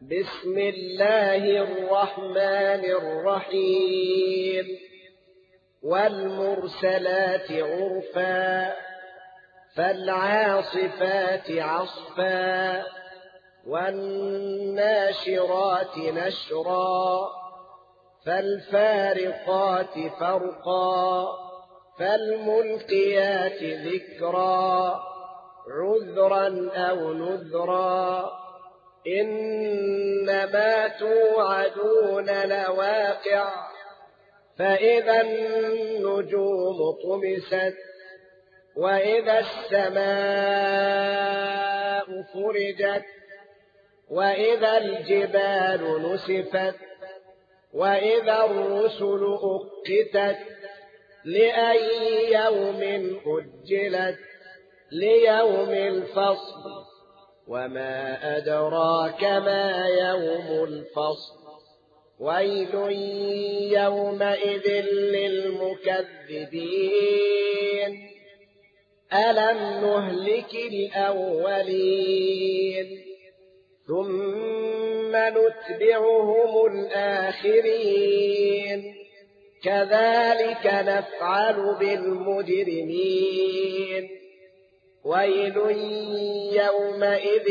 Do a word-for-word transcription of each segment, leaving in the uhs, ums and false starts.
بسم الله الرحمن الرحيم والمرسلات عرفا فالعاصفات عصفا والناشرات نشرا فالفارقات فرقا فالملقيات ذكرا عذرا أو نذرا إنما توعدون لواقع فإذا النجوم طمست وإذا السماء فرجت وإذا الجبال نسفت وإذا الرسل أقتت لأي يوم أجلت ليوم الفصل وما أدراك ما يوم الفصل ويل يومئذ للمكذبين ألم نهلك الأولين ثم نتبعهم الآخرين كذلك نفعل بالمجرمين ويل يومئذ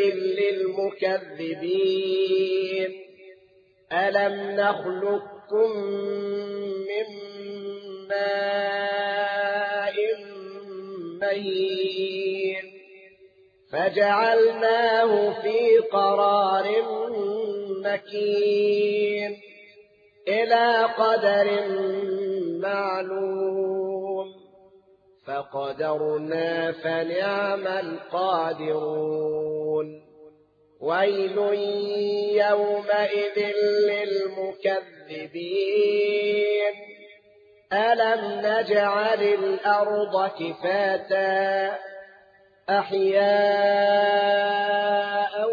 للمكذبين ألم نخلقكم من ماء مهين فجعلناه في قرار مكين إلى قدر معلوم فقدرنا فنعم القادرون ويل يومئذ للمكذبين ألم نجعل الأرض كفاتا أحياء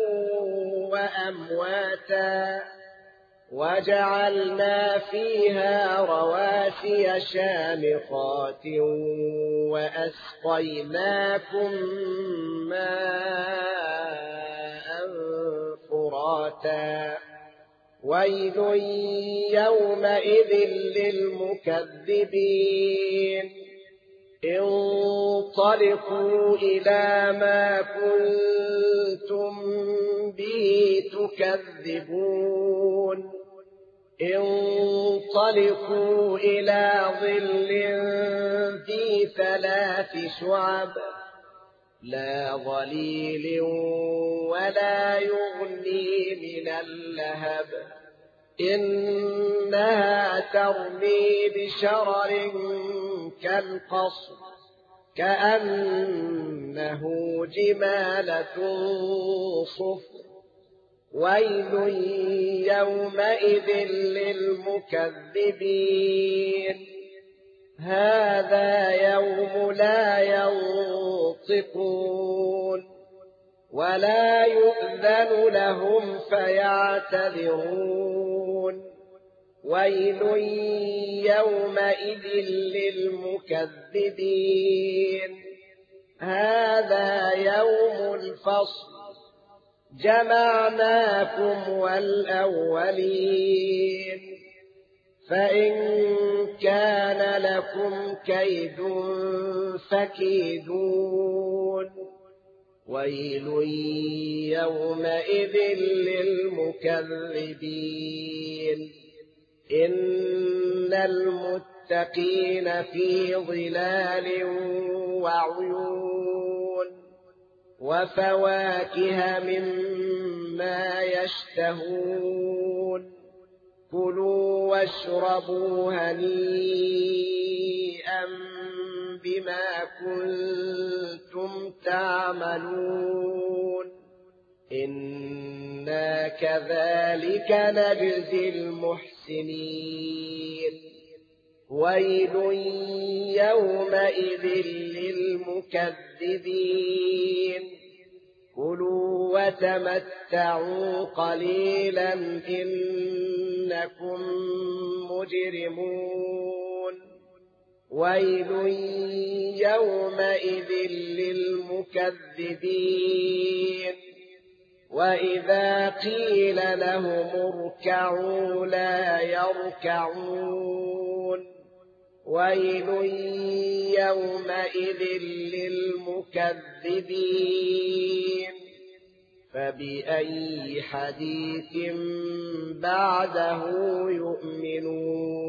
وأمواتا وجعلنا فيها رواسي شامخات وأسقيناكم ماء فراتا ويل يومئذ للمكذبين انطلقوا إلى ما كنتم به تكذبون انطلقوا إلى ظل ذي ثلاث شعب لا ظليل ولا يغني من اللهب إنها ترمي بشرر كالقصر كأنه جمالة صفر ويل يومئذ للمكذبين هذا يوم لا ينطقون ولا يؤذن لهم فيعتذرون ويل يومئذ للمكذبين هذا يوم الفصل جمعناكم والأولين فإن كان لكم كيد فكيدون ويل يومئذ للمكذبين إن المتقين في ظلال وعيون وفواكه مما يشتهون كلوا واشربوا هنيئا بما كنتم تعملون إنا كذلك نجزي المحسنين ويل يومئذ للمكذبين كلوا وتمتعوا قليلا إنكم مجرمون ويل يومئذ للمكذبين وإذا قيل لهم اركعوا لا يركعون ويل يومئذ للمكذبين فبأي حديث بعده يؤمنون